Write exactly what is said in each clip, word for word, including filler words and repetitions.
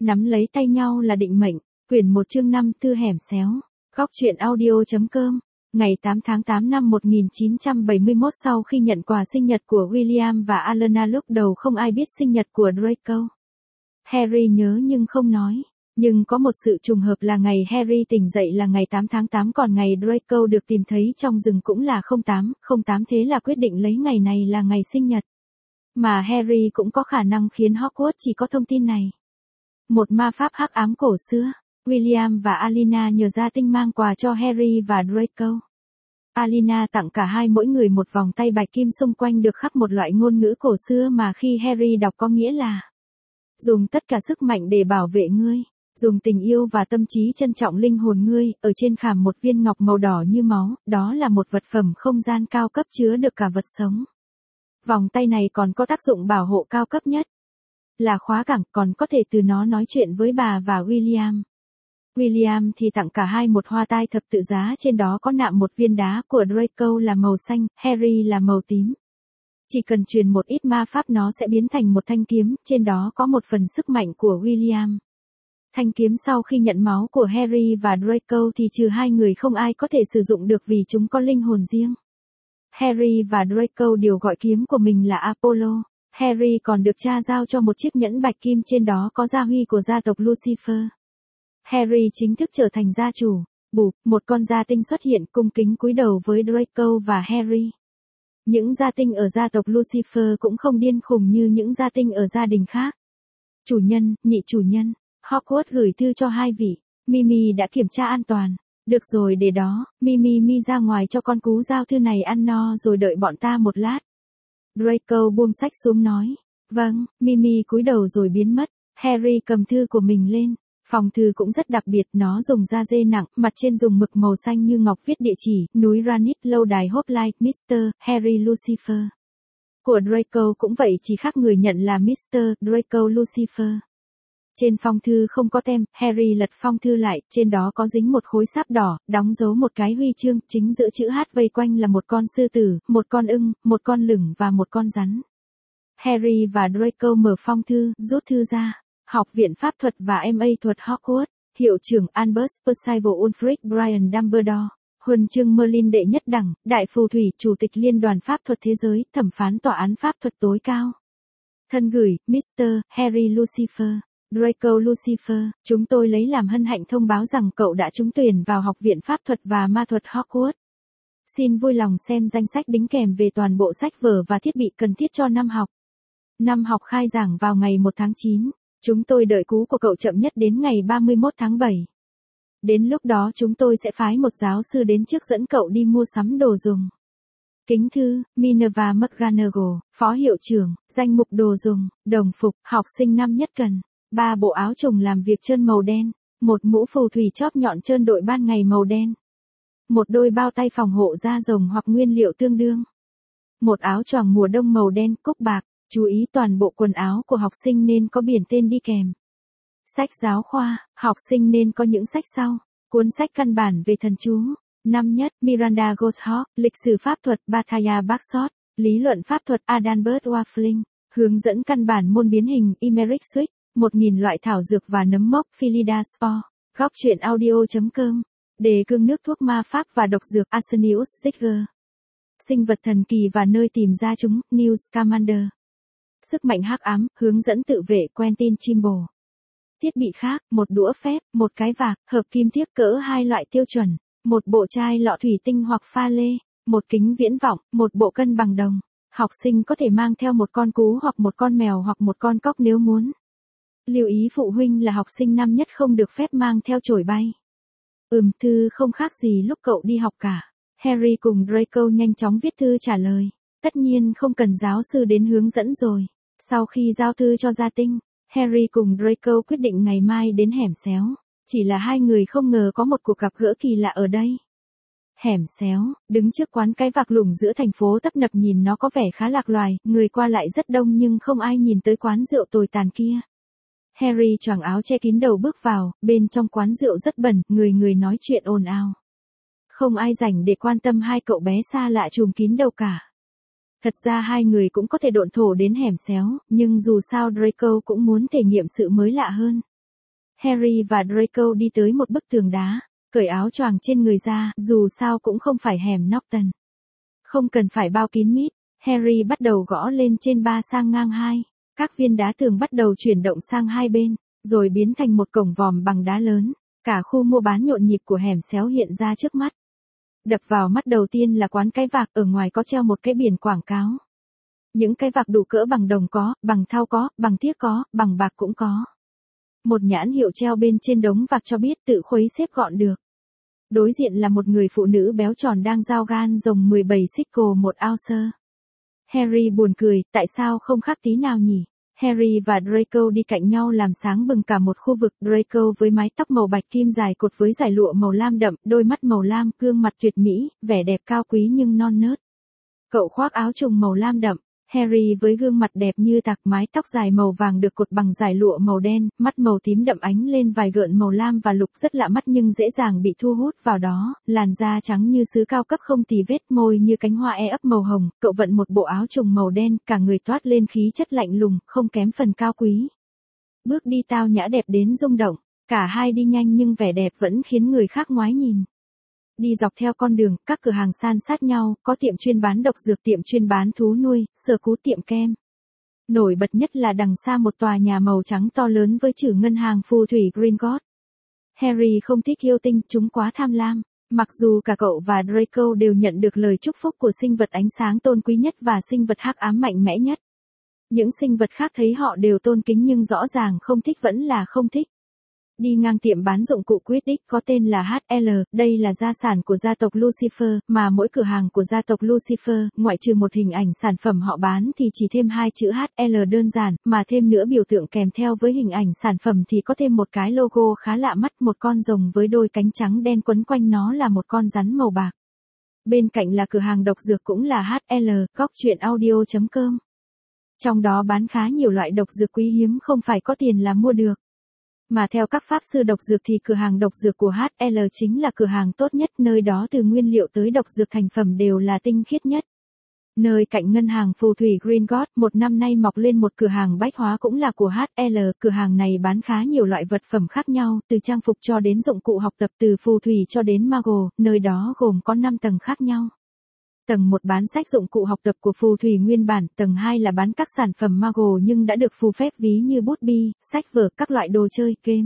Nắm lấy tay nhau là định mệnh, quyển một chương năm Thư hẻm xéo, góc truyện audio.com, ngày tám tháng tám năm một nghìn chín trăm bảy mươi mốt. Sau khi nhận quà sinh nhật của William và Alana, lúc đầu không ai biết sinh nhật của Draco. Harry nhớ nhưng không nói, nhưng có một sự trùng hợp là ngày Harry tỉnh dậy là ngày tám tháng tám, còn ngày Draco được tìm thấy trong rừng cũng là không tám không tám, thế là quyết định lấy ngày này là ngày sinh nhật. Mà Harry cũng có khả năng khiến Hogwarts chỉ có thông tin này. Một ma pháp hắc ám cổ xưa, William và Alina nhờ gia tinh mang quà cho Harry và Draco. Alina tặng cả hai mỗi người một vòng tay bạch kim xung quanh được khắc một loại ngôn ngữ cổ xưa mà khi Harry đọc có nghĩa là: dùng tất cả sức mạnh để bảo vệ ngươi, dùng tình yêu và tâm trí trân trọng linh hồn ngươi. Ở trên khảm một viên ngọc màu đỏ như máu, đó là một vật phẩm không gian cao cấp chứa được cả vật sống. Vòng tay này còn có tác dụng bảo hộ cao cấp nhất, là khóa cảng, còn có thể từ nó nói chuyện với bà và William. William thì tặng cả hai một hoa tai thập tự giá, trên đó có nạm một viên đá của Draco là màu xanh, Harry là màu tím. Chỉ cần truyền một ít ma pháp nó sẽ biến thành một thanh kiếm, trên đó có một phần sức mạnh của William. Thanh kiếm sau khi nhận máu của Harry và Draco thì trừ hai người không ai có thể sử dụng được vì chúng có linh hồn riêng. Harry và Draco đều gọi kiếm của mình là Apollo. Harry còn được cha giao cho một chiếc nhẫn bạch kim, trên đó có gia huy của gia tộc Lucifer. Harry chính thức trở thành gia chủ. Bụp, một con gia tinh xuất hiện cung kính cúi đầu với Draco và Harry. Những gia tinh ở gia tộc Lucifer cũng không điên khùng như những gia tinh ở gia đình khác. Chủ nhân, nhị chủ nhân, Hogwarts gửi thư cho hai vị. Mimi đã kiểm tra an toàn. Được rồi, để đó, Mimi mi ra ngoài cho con cú giao thư này ăn no rồi đợi bọn ta một lát. Draco buông sách xuống nói. Vâng. Mimi cúi đầu rồi biến mất. Harry cầm thư của mình lên. Phòng thư cũng rất đặc biệt, nó dùng da dê nặng, mặt trên dùng mực màu xanh như ngọc viết địa chỉ, núi Granite, lâu đài Hoplite, mít tơ Harry Lucifer. Của Draco cũng vậy, chỉ khác người nhận là mít tơ Draco Lucifer. Trên phong thư không có tem. Harry lật phong thư lại, trên đó có dính một khối sáp đỏ, đóng dấu một cái huy chương, chính giữa chữ H vây quanh là một con sư tử, một con ưng, một con lửng và một con rắn. Harry và Draco mở phong thư, rút thư ra. Học viện pháp thuật và em a thuật Hogwarts, hiệu trưởng Albus Percival Wulfric Brian Dumbledore, huân chương Merlin đệ nhất đẳng, đại phù thủy, chủ tịch liên đoàn pháp thuật thế giới, thẩm phán tòa án pháp thuật tối cao. Thân gửi, mít tơ Harry Lucifer. Draco Lucifer, chúng tôi lấy làm hân hạnh thông báo rằng cậu đã trúng tuyển vào Học viện Pháp thuật và Ma thuật Hogwarts. Xin vui lòng xem danh sách đính kèm về toàn bộ sách vở và thiết bị cần thiết cho năm học. Năm học khai giảng vào ngày một tháng chín. Chúng tôi đợi cú của cậu chậm nhất đến ngày ba mươi mốt tháng bảy. Đến lúc đó chúng tôi sẽ phái một giáo sư đến trước dẫn cậu đi mua sắm đồ dùng. Kính thư, Minerva McGonagall, phó hiệu trưởng, danh mục đồ dùng, đồng phục, học sinh năm nhất cần. Ba bộ áo trùng làm việc trơn màu đen, một mũ phù thủy chóp nhọn trơn đội ban ngày màu đen, một đôi bao tay phòng hộ da rồng hoặc nguyên liệu tương đương, một áo choàng mùa đông màu đen cúc bạc. Chú ý, toàn bộ quần áo của học sinh nên có biển tên đi kèm. Sách giáo khoa, học sinh nên có những sách sau: cuốn sách căn bản về thần chú, năm nhất, Miranda Goshawk, lịch sử pháp thuật, Bathaya Bagshot, lý luận pháp thuật, Adalbert Waffling, hướng dẫn căn bản môn biến hình, Emeric Swift, một nghìn loại thảo dược và nấm mốc, Philida Spore. Góc truyện audio.com, đề cương nước thuốc ma pháp và độc dược, Arsenius Zigger. Sinh vật thần kỳ và nơi tìm ra chúng, Newt Scamander. Sức mạnh hắc ám, hướng dẫn tự vệ, Quentin Trimble. Thiết bị khác, một đũa phép, một cái vạc, hợp kim thiếc cỡ hai loại tiêu chuẩn, một bộ chai lọ thủy tinh hoặc pha lê, một kính viễn vọng, một bộ cân bằng đồng. Học sinh có thể mang theo một con cú hoặc một con mèo hoặc một con cóc nếu muốn. Lưu ý phụ huynh là học sinh năm nhất không được phép mang theo chổi bay. Ừm, thư không khác gì lúc cậu đi học cả. Harry cùng Draco nhanh chóng viết thư trả lời. Tất nhiên không cần giáo sư đến hướng dẫn rồi. Sau khi giao thư cho gia tinh, Harry cùng Draco quyết định ngày mai đến hẻm xéo. Chỉ là hai người không ngờ có một cuộc gặp gỡ kỳ lạ ở đây. Hẻm xéo, đứng trước quán cái vạc lủng giữa thành phố tấp nập, nhìn nó có vẻ khá lạc loài, người qua lại rất đông nhưng không ai nhìn tới quán rượu tồi tàn kia. Harry choàng áo che kín đầu bước vào, bên trong quán rượu rất bẩn, người người nói chuyện ồn ào. Không ai rảnh để quan tâm hai cậu bé xa lạ trùm kín đầu cả. Thật ra hai người cũng có thể độn thổ đến hẻm xéo, nhưng dù sao Draco cũng muốn thể nghiệm sự mới lạ hơn. Harry và Draco đi tới một bức tường đá, cởi áo choàng trên người ra, dù sao cũng không phải hẻm Norton. Không cần phải bao kín mít, Harry bắt đầu gõ lên trên ba sang ngang hai. Các viên đá tường bắt đầu chuyển động sang hai bên, rồi biến thành một cổng vòm bằng đá lớn. Cả khu mua bán nhộn nhịp của hẻm xéo hiện ra trước mắt. Đập vào mắt đầu tiên là quán cái vạc, ở ngoài có treo một cái biển quảng cáo. Những cái vạc đủ cỡ bằng đồng có, bằng thau có, bằng tiếc có, bằng bạc cũng có. Một nhãn hiệu treo bên trên đống vạc cho biết tự khuấy xếp gọn được. Đối diện là một người phụ nữ béo tròn đang giao gan rồng mười bảy sickle một ounce. Harry buồn cười, tại sao không khác tí nào nhỉ? Harry và Draco đi cạnh nhau làm sáng bừng cả một khu vực. Draco với mái tóc màu bạch kim dài cột với dải lụa màu lam đậm, đôi mắt màu lam, gương mặt tuyệt mỹ, vẻ đẹp cao quý nhưng non nớt. Cậu khoác áo trùng màu lam đậm. Harry với gương mặt đẹp như tạc, mái tóc dài màu vàng được cột bằng dải lụa màu đen, mắt màu tím đậm ánh lên vài gợn màu lam và lục rất lạ mắt nhưng dễ dàng bị thu hút vào đó, làn da trắng như sứ cao cấp không tì vết, môi như cánh hoa e ấp màu hồng, cậu vận một bộ áo trùng màu đen, cả người toát lên khí chất lạnh lùng, không kém phần cao quý. Bước đi tao nhã đẹp đến rung động, cả hai đi nhanh nhưng vẻ đẹp vẫn khiến người khác ngoái nhìn. Đi dọc theo con đường, các cửa hàng san sát nhau, có tiệm chuyên bán độc dược, tiệm chuyên bán thú nuôi, sờ cú, tiệm kem. Nổi bật nhất là đằng xa một tòa nhà màu trắng to lớn với chữ ngân hàng phù thủy Gringotts. Harry không thích yêu tinh, chúng quá tham lam. Mặc dù cả cậu và Draco đều nhận được lời chúc phúc của sinh vật ánh sáng tôn quý nhất và sinh vật hắc ám mạnh mẽ nhất. Những sinh vật khác thấy họ đều tôn kính nhưng rõ ràng không thích vẫn là không thích. Đi ngang tiệm bán dụng cụ Quidditch có tên là hát lờ, đây là gia sản của gia tộc Lucifer, mà mỗi cửa hàng của gia tộc Lucifer, ngoại trừ một hình ảnh sản phẩm họ bán thì chỉ thêm hai chữ hát lờ đơn giản, mà thêm nữa biểu tượng kèm theo với hình ảnh sản phẩm thì có thêm một cái logo khá lạ mắt, một con rồng với đôi cánh trắng đen quấn quanh nó là một con rắn màu bạc. Bên cạnh là cửa hàng độc dược cũng là hát lờ, góc truyện audio chấm com. Trong đó bán khá nhiều loại độc dược quý hiếm không phải có tiền là mua được. Mà theo các pháp sư độc dược thì cửa hàng độc dược của hát lờ chính là cửa hàng tốt nhất, nơi đó từ nguyên liệu tới độc dược thành phẩm đều là tinh khiết nhất. Nơi cạnh ngân hàng phù thủy Gringotts, một năm nay mọc lên một cửa hàng bách hóa cũng là của hát lờ, cửa hàng này bán khá nhiều loại vật phẩm khác nhau, từ trang phục cho đến dụng cụ học tập, từ phù thủy cho đến mago, nơi đó gồm có năm tầng khác nhau. Tầng một bán sách dụng cụ học tập của phù thủy nguyên bản, tầng hai là bán các sản phẩm mago nhưng đã được phù phép ví như bút bi, sách vở, các loại đồ chơi, game.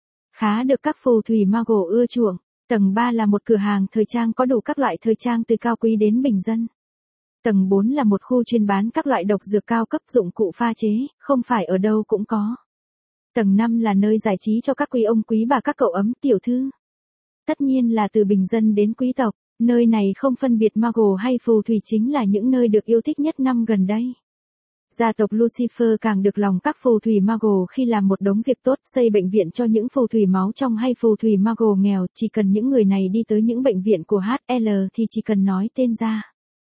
Khá được các phù thủy mago ưa chuộng. Tầng ba là một cửa hàng thời trang có đủ các loại thời trang từ cao quý đến bình dân. Tầng bốn là một khu chuyên bán các loại độc dược cao cấp, dụng cụ pha chế, không phải ở đâu cũng có. Tầng năm là nơi giải trí cho các quý ông quý bà, các cậu ấm, tiểu thư. Tất nhiên là từ bình dân đến quý tộc. Nơi này không phân biệt mago hay phù thủy, chính là những nơi được yêu thích nhất năm gần đây. Gia tộc Lucifer càng được lòng các phù thủy mago khi làm một đống việc tốt, xây bệnh viện cho những phù thủy máu trong hay phù thủy mago nghèo, chỉ cần những người này đi tới những bệnh viện của hát lờ thì chỉ cần nói tên ra.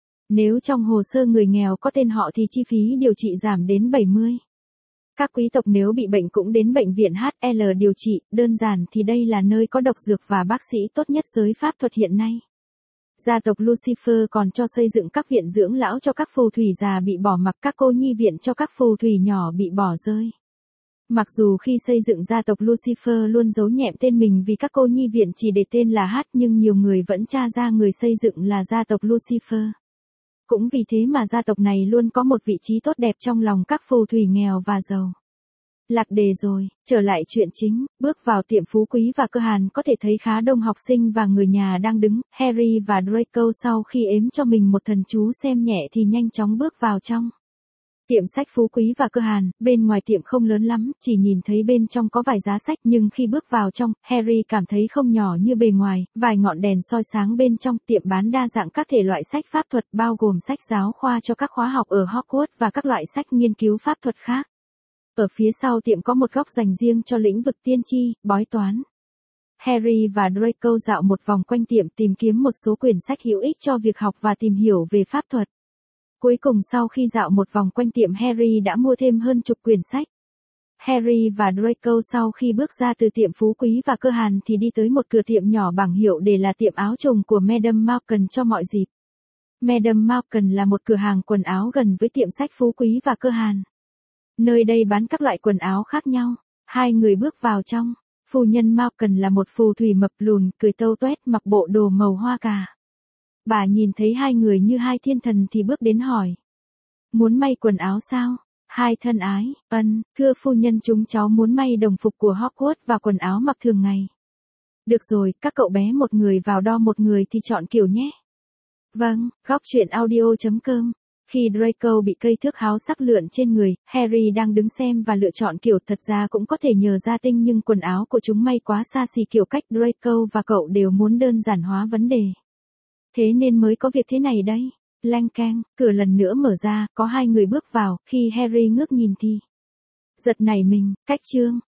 Nếu trong hồ sơ người nghèo có tên họ thì chi phí điều trị giảm đến bảy mươi. Các quý tộc nếu bị bệnh cũng đến bệnh viện hát lờ điều trị, đơn giản thì đây là nơi có độc dược và bác sĩ tốt nhất giới pháp thuật hiện nay. Gia tộc Lucifer còn cho xây dựng các viện dưỡng lão cho các phù thủy già bị bỏ mặc, các cô nhi viện cho các phù thủy nhỏ bị bỏ rơi. Mặc dù khi xây dựng gia tộc Lucifer luôn giấu nhẹm tên mình vì các cô nhi viện chỉ để tên là Hát, nhưng nhiều người vẫn tra ra người xây dựng là gia tộc Lucifer. Cũng vì thế mà gia tộc này luôn có một vị trí tốt đẹp trong lòng các phù thủy nghèo và giàu. Lạc đề rồi, trở lại chuyện chính, bước vào tiệm phú quý và cơ hàn có thể thấy khá đông học sinh và người nhà đang đứng. Harry và Draco sau khi ếm cho mình một thần chú xem nhẹ thì nhanh chóng bước vào trong. Tiệm sách phú quý và cơ hàn, bên ngoài tiệm không lớn lắm, chỉ nhìn thấy bên trong có vài giá sách, nhưng khi bước vào trong, Harry cảm thấy không nhỏ như bề ngoài, vài ngọn đèn soi sáng bên trong. Tiệm bán đa dạng các thể loại sách pháp thuật, bao gồm sách giáo khoa cho các khóa học ở Hogwarts và các loại sách nghiên cứu pháp thuật khác. Ở phía sau tiệm có một góc dành riêng cho lĩnh vực tiên tri, bói toán. Harry và Draco dạo một vòng quanh tiệm tìm kiếm một số quyển sách hữu ích cho việc học và tìm hiểu về pháp thuật. Cuối cùng sau khi dạo một vòng quanh tiệm, Harry đã mua thêm hơn chục quyển sách. Harry và Draco sau khi bước ra từ tiệm phú quý và cơ hàn thì đi tới một cửa tiệm nhỏ bảng hiệu để là tiệm áo trùng của Madame Malkin cho mọi dịp. Madame Malkin là một cửa hàng quần áo gần với tiệm sách phú quý và cơ hàn. Nơi đây bán các loại quần áo khác nhau. Hai người bước vào trong. Phu nhân Malcolm là một phù thủy mập lùn, cười tâu toét, mặc bộ đồ màu hoa cà. Bà nhìn thấy hai người như hai thiên thần thì bước đến hỏi. Muốn may quần áo sao? Hai thân ái, ân, thưa phu nhân, chúng cháu muốn may đồng phục của Hogwarts và quần áo mặc thường ngày. Được rồi, các cậu bé một người vào đo một người thì chọn kiểu nhé. Vâng, góc truyện audio chấm com. Khi Draco bị cây thước háo sắc lượn trên người, Harry đang đứng xem và lựa chọn kiểu. Thật ra cũng có thể nhờ gia tinh, nhưng quần áo của chúng may quá xa xỉ, kiểu cách Draco và cậu đều muốn đơn giản hóa vấn đề. Thế nên mới có việc thế này đây. Leng keng, cửa lần nữa mở ra, có hai người bước vào. Khi Harry ngước nhìn thì giật nảy mình. Cách chương